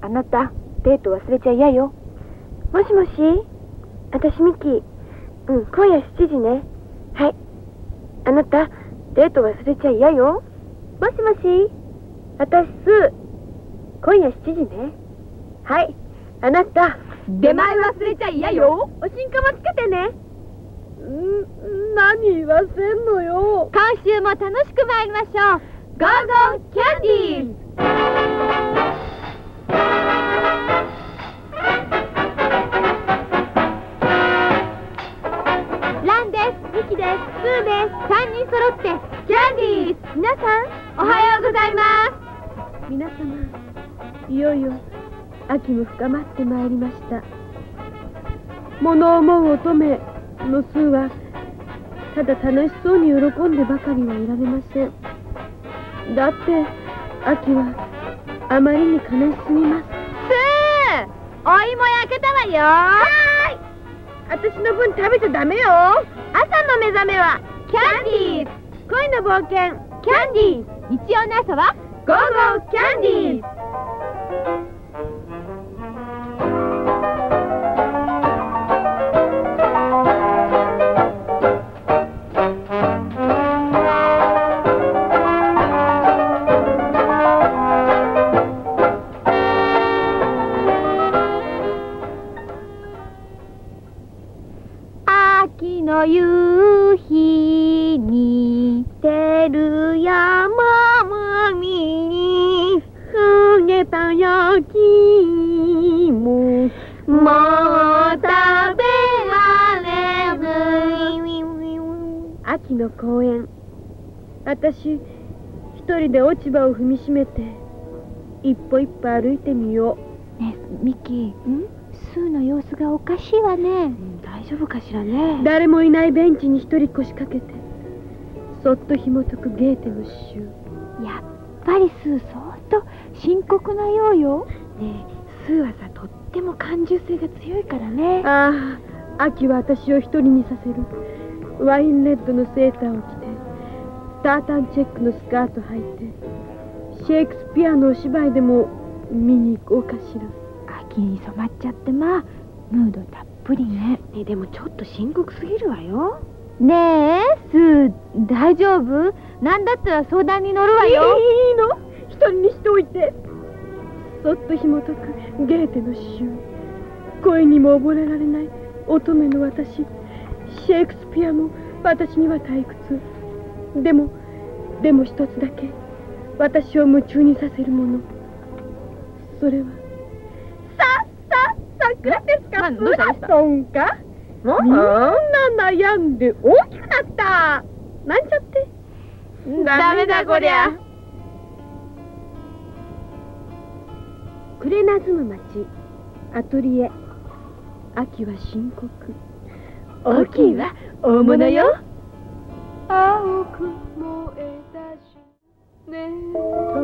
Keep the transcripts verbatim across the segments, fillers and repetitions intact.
あなた、デート忘れちゃ嫌よ。もしもし、私ミキ。うん、今夜しちじね。はい。あなた、デート忘れちゃ嫌よ。もしもし、私スー。今夜しちじね。はい。あなた、 出前忘れちゃ嫌よ。 おしんかもつけてね。ん、何言わせんのよ。 今週も楽しく参りましょう。ゴーゴーキャンディーズ。ランです。ミキです。スーです。さんにん揃ってキャンディーズ。皆さんおはようございます。 皆様、いよいよ秋も深まってまいりました。物思う乙女のスーはただ楽しそうに喜んでばかりはいられません。だって秋はあまりに悲しすぎます。 スー、お芋焼けたわよ。 はーい。私の分食べちゃダメよ。朝の目覚めはキャンディーズ。 恋の冒険キャンディーズ。日曜の朝はゴーゴーキャンディーズ。 秋の夕日に照る山もみに揚げた焼き芋もう食べられぬ。 秋の公園。私一人で落ち葉を踏みしめて一歩一歩歩いてみよう。ねえミキ、んスーの様子がおかしいわね。 うん、大丈夫かしらね。誰もいないベンチに一人腰掛けてそっと紐解くゲーテの詩集。 やっぱりスー相当深刻なようよ。 ねえ、スーはさ、とっても感受性が強いからね。ああ、秋は私を一人にさせる。ワインレッドのセーターを着てタータンチェックのスカート履いてシェイクスピアのお芝居でも見に行こうかしら。 秋に染まっちゃってまあムードたっぷりね。 ねえ、でもちょっと深刻すぎるわよ。 ねえスー、大丈夫？なんだったら相談に乗るわよ。 いいの？一人にしておいて。そっと紐解くゲーテの詩集。恋にも溺れられない乙女の私。シェイクスピアも私には退屈。でもでも一つだけ私を夢中にさせるもの、それはささ桜ですか？プラトンか？みんな悩んで大きくなった。なんちゃってダメだこりゃ。 クレナズム町アトリエ。秋は深刻。 大きいわ大物よ。 青く燃えたしねと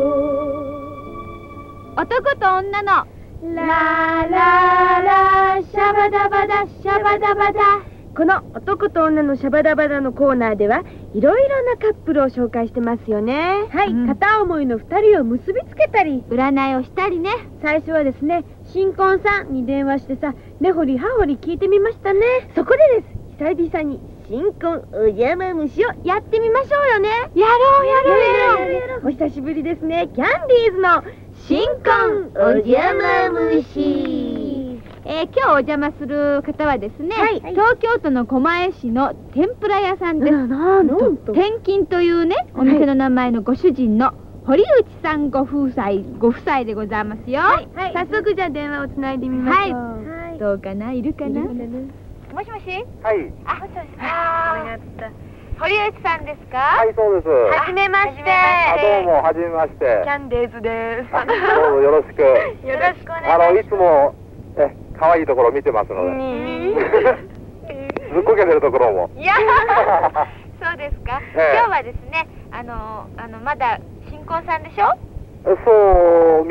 男と女のラララシャバダバダシャバダバダ。この男と女のシャバダバダのコーナーではいろいろなカップルを紹介してますよね。はい、うん、片思いのふたりを結びつけたり占いをしたりね。 最初はですね、新婚さんに電話してさ、根掘り葉掘り聞いてみましたね。そこでです久々に新婚お邪魔虫をやってみましょうよね。やろうやろうやろうやろう。お久しぶりですね、キャンディーズの新婚お邪魔虫。 えー、今日お邪魔する方はですね、はい、東京都の狛江市の天ぷら屋さんです。 なんと天金というねお店の名前のご主人の堀内さんご夫妻ご夫妻でございますよ。はいはい、早速じゃあ電話をつないでみましょう。 はい、どうかな、いるかな。もしもし。 はい。 あ、もしもし。ああ、堀内さんですか。 はい、そうです。 はじめまして。 どうもはじめまして。 キャンディーズです。 どうぞよろしく。 よろしくお願いします。 あのいつもえ可愛いところ見てますので。ずっこけてるところも。 いや、そうですか。今日はですね、あのあのまだ新婚さんでしょ。 そうみ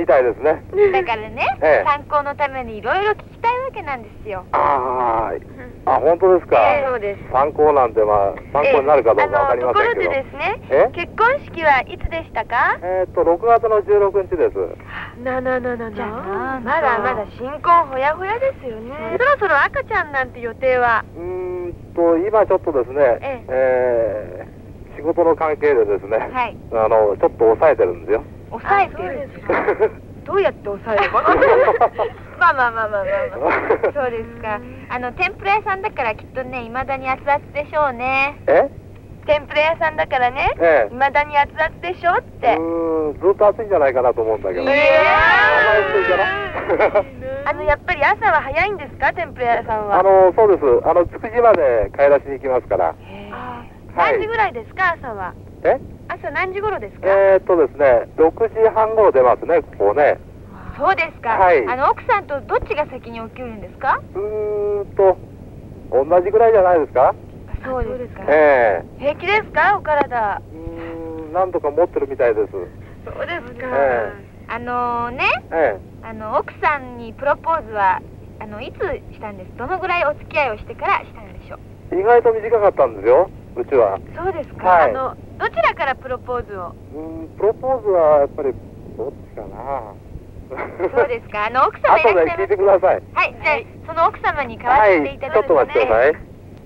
みたいですね。 だからね、 ええ、 参考のためにいろいろ聞きたいわけなんですよ。 ああ、あ、本当ですか。 ええ、そうです。 参考なんて、まあ、参考になるかどうかわかりませんけど。 ところでですね、 え結婚式はいつでしたか？ えっと、ろくがつのじゅうろくにちです。 ななななな。まだまだ新婚ほやほやですよね。そろそろ赤ちゃんなんて予定は？ うーんと、今ちょっとですね、 えええー、仕事の関係でですね、 はい、 あの、ちょっと抑えてるんですよ。 抑えてるんですか？どうやって抑えれば？まあまあまあまあまあまあ。そうですか。あの、天ぷら屋さんだからきっとね、いまだに熱々でしょうね。 え？ 天ぷら屋さんだからね、 ええ、 いまだに熱々でしょって。 うーん、ずっと暑いんじゃないかなと思うんだけど。 ええー、あんまり暑いかな。 あの、やっぱり朝は早いんですか、天ぷら屋さんは？ あの、そうです。あの、築地まで買い出しに行きますから。 あ、 はい、 何時ぐらいですか、朝は？ え？ 朝何時頃ですか？ えー、っとですね、ろくじはん頃出ますね、ここね。 そうですか。 はい。 あの、奥さんとどっちが先に起きるんですか？ うーんと、同じぐらいじゃないですか？ そうですか。 ええー。 平気ですか、お体？ うーん、何とか持ってるみたいです。 そうですか。 ええ、あのね、 ええ、 あの、奥さんにプロポーズは、あの、いつしたんです？どのぐらいお付き合いをしてからしたんでしょう？ 意外と短かったんですよ、うちは。 そうですか。 はい、 あの、どちらからプロポーズを？ うーん、プロポーズはやっぱり、どっちかな。 そうですか。あの、奥様いらっしゃいます。 後で聞いてください。 はい、じゃあ、その奥様に代わっていただくので、 はい、ちょっと待ってください。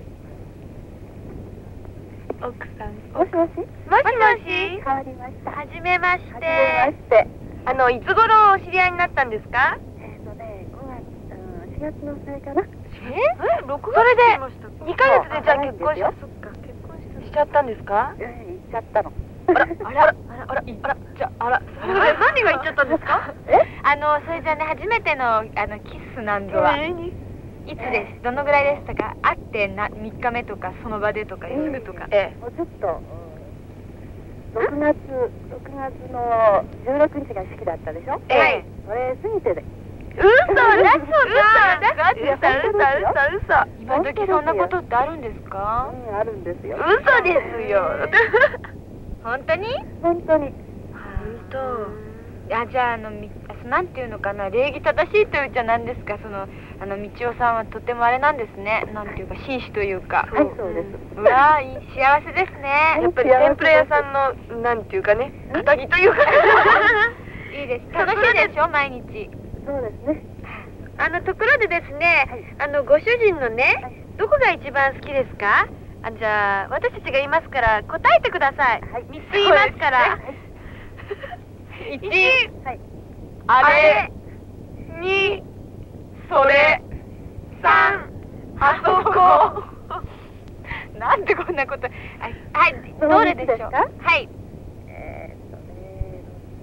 奥さん。 もしもし。 もしもし。 変わりました。 はじめまして。 はじめまして。 あの、いつ頃お知り合いになったんですか？ えっとね、ごがつ、うん、しがつの末かな。 え？ろくがつ？それでにかげつでじゃあ結婚し、そっか、結婚しちゃったんですか？ ええ、行っちゃったの。 あら、あら、あら、あら、あら、じゃあ、あら、何が言っちゃったんですか？ え？ あの、それじゃね、初めての、あの、キスなんぞは、いつです？どのぐらいでしたか？会ってな、みっかめとか、その場でとか、すぐとか。ええ。 もうちょっと、ろくがつ、ろくがつのじゅうろくにちが式だったでしょ？ ええ。 それ過ぎてで。 嘘だ、嘘だ、嘘嘘、 嘘、嘘。今時そんなことってあるんですか？ うん、あるんですよ。 嘘ですよ。本当に？ 本当に。 本当。あ、じゃあ、あの、み、なんていうのかな、礼儀正しいというじゃなんですか、その、あの、道夫さんはとてもあれなんですね。なんていうか、紳士というか。 はい、そうです。 うわー、いい、幸せですね。やっぱり天ぷら屋さんの、なんていうかね、肩着というか。いいです。楽しいでしょ、毎日。 そうですね。 あの、ところでですね、あの、ご主人のね、どこが一番好きですか？あ、じゃあ、私たちが言いますから、答えてください。みっつ言いますから。いち、 はい。 あれ。に、それ。さん、あそこ。なんでこんなこと。はい、どれでしょう？はい。 えーっとね。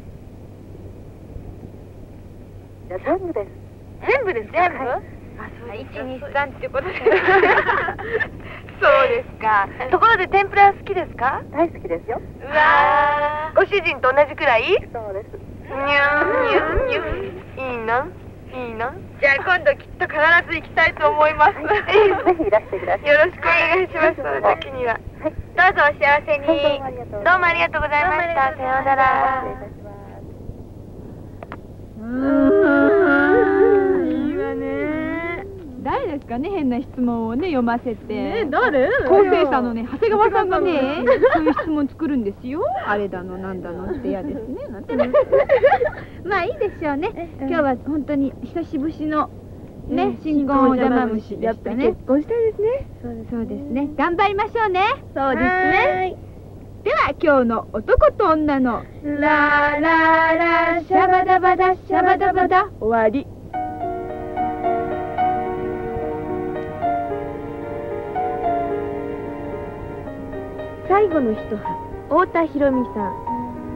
じゃあ全部です。 全部です、全部？あ、そうです。いち、に、さんってことで。そうですか。ところで天ぷら好きですか？ 大好きですよ。 うわー。ご主人と同じくらい？ そうです。 にゅん、にゅん、にゅん。いいな。いいな。じゃあ今度きっと必ず行きたいと思います。 ぜひいらしてください。 よろしくお願いします。その時には。どうぞお幸せに。どうもありがとうございました。さようなら。 うーん、いいわね。 誰ですかね、変な質問をね、読ませて。 ね、誰？ 構成者のね、長谷川さんがね、そういう質問作るんですよ。あれだの、なんだのって嫌ですね。なんてね。まあいいでしょうね。今日は本当に久しぶりのね、新婚お邪魔虫でしたね。 結婚したいですね。 そうですね。頑張りましょうね。 そうですね。 では今日の男と女のラララシャバダバダシャバダバダ終わり。 最後の一葉、太田博美さん。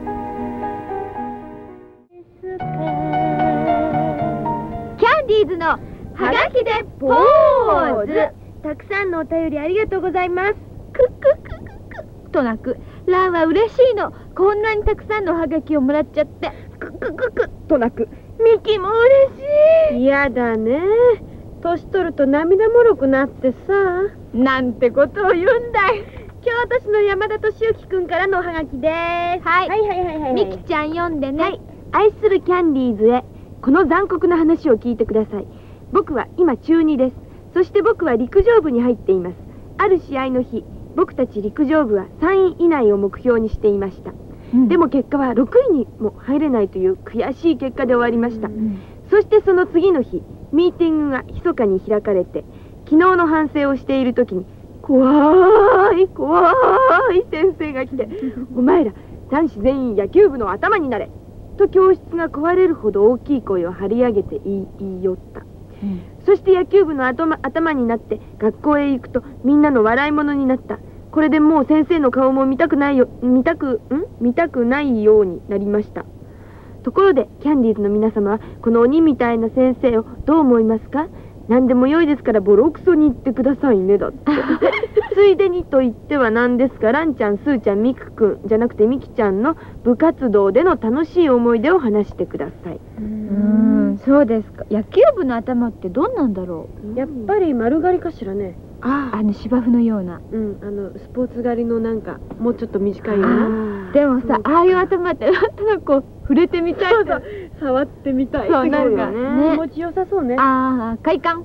キャンディーズのはがきでポーズ。 たくさんのお便りありがとうございます。 クッククククとなく、ランは嬉しいの。こんなにたくさんのはがきをもらっちゃって。ククククとなく、ミキも嬉しい。 嫌だね。年取ると涙もろくなってさ。 なんてことを言うんだい。 京都市の山田敏之くんからのおはがきです。 はい。 はいはいはいはい。 ミキちゃん読んでね。はい。 愛するキャンディーズへ、この残酷な話を聞いてください。僕は今中にです。そして僕は陸上部に入っています。ある試合の日、僕たち陸上部はさんい以内を目標にしていました。うん、でも結果はろくいにも入れないという悔しい結果で終わりました。うん、そしてその次の日、ミーティングが密かに開かれて、昨日の反省をしている時に、怖い怖い先生が来て、お前ら男子全員野球部の頭になれと教室が壊れるほど大きい声を張り上げて言い、言い寄った。うん、そして野球部の頭、頭になって学校へ行くとみんなの笑い物になった。これでもう先生の顔も見たくないよ、見たく、ん見たくないようになりました。ところでキャンディーズの皆様はこの鬼みたいな先生をどう思いますか？何でも良いですからボロクソに言ってくださいねだってついでにと言っては何ですか、ランちゃん、スーちゃん、ミクくんじゃなくてミキちゃんの部活動での楽しい思い出を話してください。 うーん、そうですか。野球部の頭ってどんなんだろう。やっぱり丸刈りかしらね。 ああ、あの芝生のような、 うん、あのスポーツ刈りのなんかもうちょっと短いような。 でもさ、ああいう頭ってなんとなくこう触れてみたい。 そうそう、触ってみたい。 そうなんかね、 気持ちよさそうね。 ああ、快感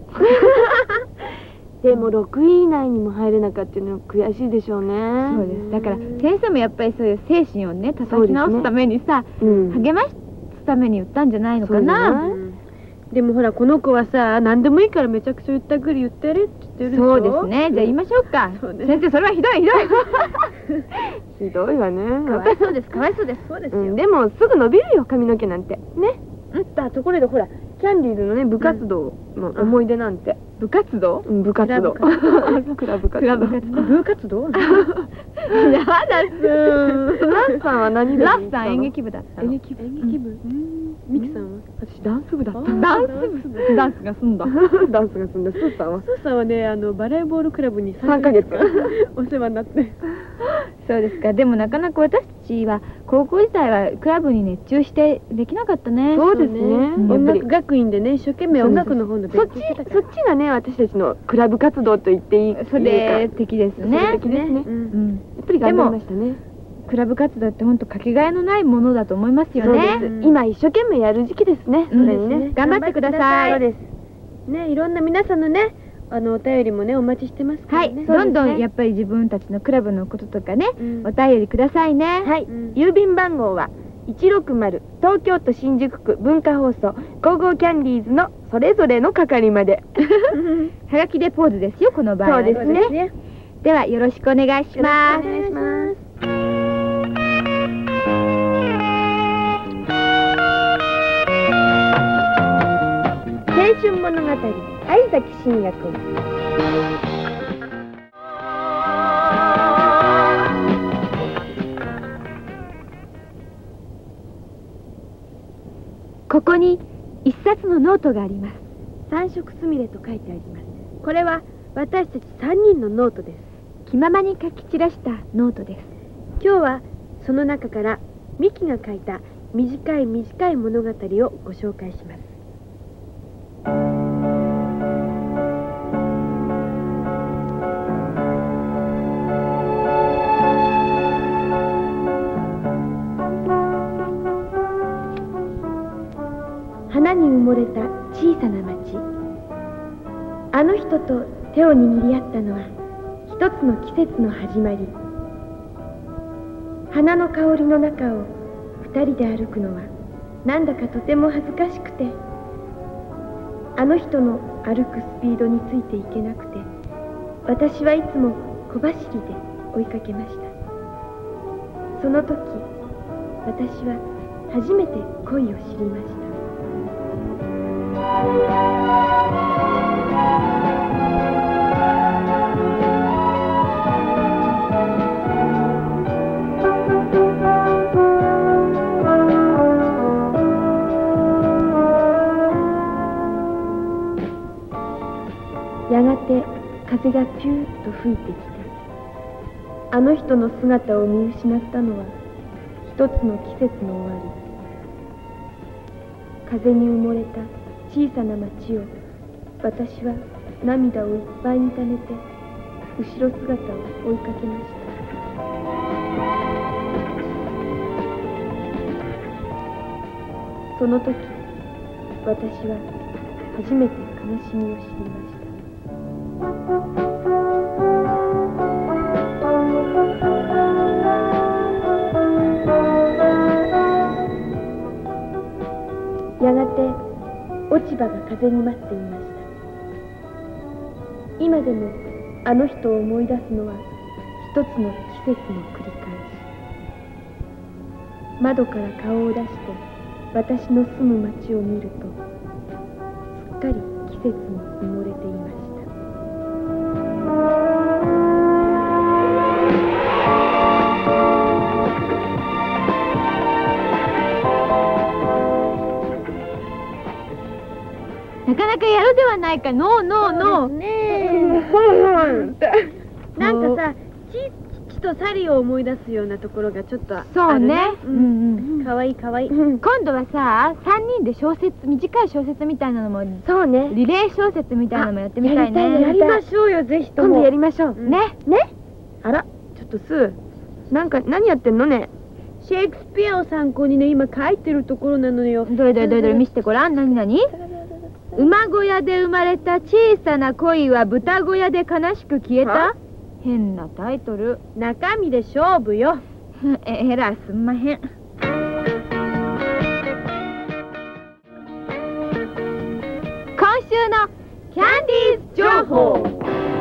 でもろくい以内にも入れなかったっていうのは悔しいでしょうね。 そうです。だから先生もやっぱりそういう精神をね叩き直すためにさ、ね、うん、励ますために言ったんじゃないのかな。 でもほらこの子はさ、何でもいいからめちゃくちゃ言ったぐり言ってるって言ってるでしょ。 そうですね。じゃあ言いましょうか。う、ね、先生それはひどいひどいひどいわね。 かわいそうです、かわいそうです。そうですよ、 うん、でもすぐ伸びるよ髪の毛なんてね。うん、だところでほらキャンディーズのね部活動の思い出なんて。 部活動？ うん、部活動。クラブ活動。クラブ活動。部活動？やだっす。ランさんは何部？ ランさん演劇部だったの。 演劇部。演劇部。ミキさんは？私ダンス部だった。 ダンス部。ダンスが済んだ。 ダンスが済んだ。スーさんは？スーさんはね、あのバレーボールクラブにさんかげつお世話になって。 そうですか。でもなかなか私たちは高校時代はクラブに熱中してできなかったね。 そうですね。音楽学院でね、一生懸命音楽の方の勉強してたから。そっちがね、私たちのクラブ活動と言っていい。 それ的ですね。 それ的ですね。うん。やっぱり頑張りましたね。 クラブ活動って本当かけがえのないものだと思いますよね。 そうです。今一生懸命やる時期ですね。それにね。 頑張ってください。 そうです。ね、いろんな皆さんのね、あのお便りもねお待ちしてますからね。 はい、どんどんやっぱり自分たちのクラブのこととかね、お便りくださいね。 はい。郵便番号はいちろくまる東京都新宿区文化放送ゴーゴーキャンディーズのそれぞれの係まで。 はがきでポーズですよ、この場合は。 そうですね。 ではよろしくお願いします。 お願いします。青春物語、相崎真也くん。 ここに一冊のノートがあります。 三色すみれと書いてあります。これは私たち三人のノートです。 気ままに書き散らしたノートです。 今日はその中からミキが書いた短い短い物語をご紹介します。花に埋もれた小さな町。あの人と手を握り合ったのは一つの季節の始まり。花の香りの中を二人で歩くのはなんだかとても恥ずかしくて、あの人の歩くスピードについていけなくて、私はいつも小走りで追いかけました。その時私は初めて恋を知りました。やがて風がピューッと吹いてきた。あの人の姿を見失ったのは一つの季節の終わり。風に埋もれた小さな町を私は涙をいっぱいにためて後ろ姿を追いかけました。 その時、私は初めて悲しみを知りました。やがて落ち葉が風に舞っていました。今でもあの人を思い出すのは一つの季節の繰り返し。窓から顔を出して私の住む町を見ると、すっかり季節に埋もれていました。 なかなかやるではないか。ノーノーノー。 ねえ。なんかさ、父とサリを思い出すようなところがちょっとあるね。 そうね。うんうん。 かわいいかわいい。 今度はさ、三人で小説、短い小説みたいなのも、 そうね。 リレー小説みたいなのもやってみたいね。 やりましょうよ、ぜひとも。今度やりましょう。 ね。 ね。あら、ちょっとスー、なんか何やってんのね。シェイクスピアを参考にね、今書いてるところなのよ。 どれどれどれどれ見せてごらん。何何？馬小屋で生まれた小さな恋は豚小屋で悲しく消えた。変なタイトル。 中身で勝負よ。 え、えらいすんまへん。今週のキャンディーズ情報。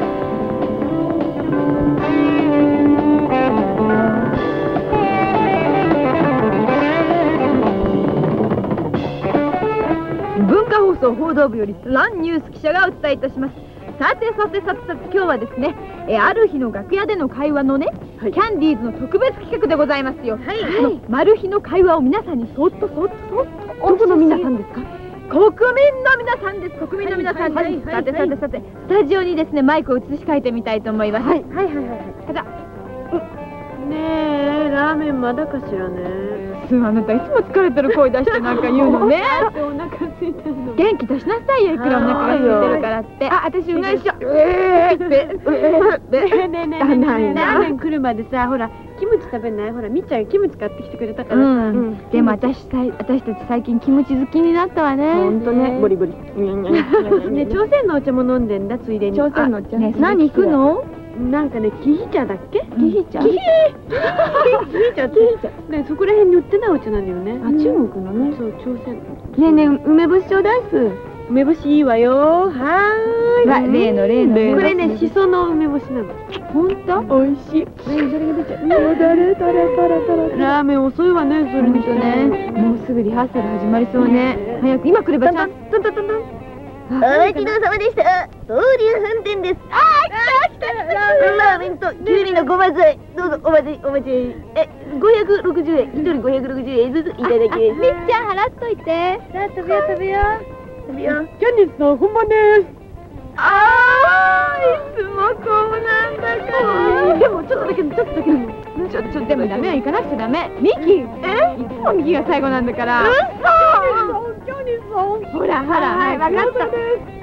文化放送報道部よりスランニュース記者がお伝えいたします。さてさてさてさて、今日はですね、えある日の楽屋での会話のね、はい、キャンディーズの特別企画でございますよ。はい、はい、マル秘の会話を皆さんにそっとそっとそっと。どこの皆さんですか？国民の皆さんです。国民の皆さんです。さてさてさて、スタジオにですね、マイクを移し替えてみたいと思います。はいはいはいはい。ただ、 ねえ、ラーメンまだかしらね。 すあなたいつも疲れてる声出してなんか言うのね。 お腹空いてるの。 元気出しなさいよ、いくらお腹が空いてるからって。あ、私うがいしよう。 ええって。ねえねえねえ、ラーメン来るまでさ、ほらキムチ食べない？ほらみっちゃんキムチ買ってきてくれたからさ。 でも私私たち最近キムチ好きになったわね。 ほんとね、ボリボリ。ね、朝鮮のお茶も飲んでんだ、ついでに。 朝鮮のお茶。何行くの？ なんかね、キヒ茶だっけ？ キヒ茶。 キヒ茶って、ね、そこら辺に売ってないお茶なんだよね。 あ、中国のね。 そう、朝鮮。 ねえねえ、梅干しちょうだいす。 梅干しいいわよ。はーい。 例の例の。 これね、しその梅干しなの。 ほんと？ おいしい。 それが出ちゃう。 だれだれだれだれ。ラーメン遅いわね、それにしてね。 もうすぐリハーサル始まりそうね。早く今来ればちゃん。 トントントントン。 お待ちどうさまでした。東流飯店です。あー、来た来た。ラーメンときゅうりのごま添え。どうぞお待ちお待ち。え、ごひゃくろくじゅうえん。ひとりごひゃくろくじゅうえんずついただきます。 みっちゃん払っといて。 さあ食べよう食べよう。食べよう。 キャンディーズさん本番です。 あー、いつもこうなんだから。 でもちょっとだけちょっとだけでも。 ちょっとでもダメよ、行かなくちゃダメ。ミキ、え？いつもミキが最後なんだから。 キャンディーズさん。 ほらほら、はい、分かった。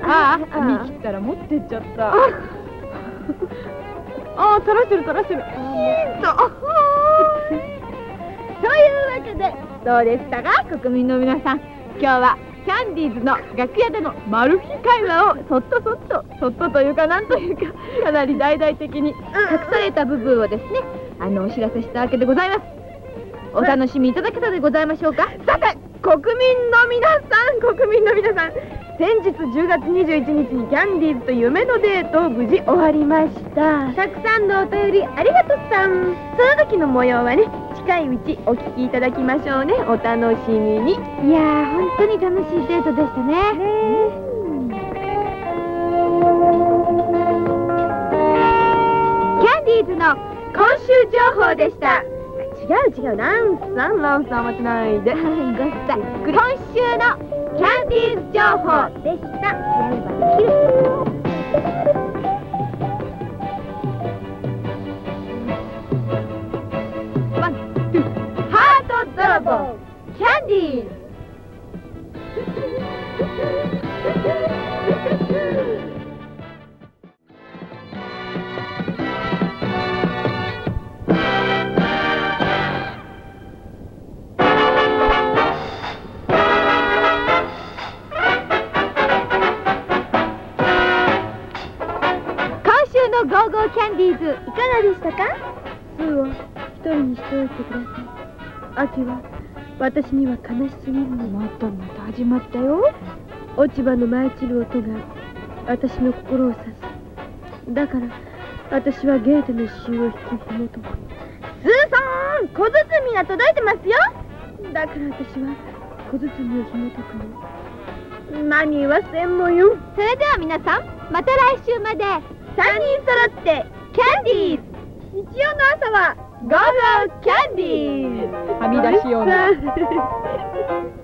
ああ、ミキったら持ってっちゃった。ああ、垂らしてる垂らしてる。というわけで、どうでしたか、国民の皆さん。今日はキャンディーズの楽屋でのマル秘会話をそっとそっとそっとというかなんというか、かなり大々的に隠された部分をですね、あのお知らせしたわけでございます。お楽しみいただけたでございましょうか。さて、国民の皆さん、国民の皆さん、先日じゅうがつにじゅういちにちにキャンディーズと夢のデートを無事終わりました。たくさんのお便りありがとうさん。その時の模様はね、近いうちお聞きいただきましょうね。お楽しみに。いやー、本当に楽しいデートでしたね。キャンディーズの今週情報でした。違う違う、ランさんランさん待てないで。ごさい。今週のキャンディーズ情報でした。やればできる。ワン、ツー、ハート泥棒キャンディーズ。 いかがでしたか？ スーを一人にしておいてください。秋は私には悲しすぎるの。 またまた始まったよ。 落ち葉の舞い散る音が私の心を刺す。だから私はゲーテの詩を引き紐解く。 スーさん、小包が届いてますよ。 だから私は小包を紐解くの。何はせんのよ。 それでは皆さん、また来週まで。 さんにん揃ってキャンディーズ。日曜の朝はゴーゴーキャンディーズ。 はみ出しような。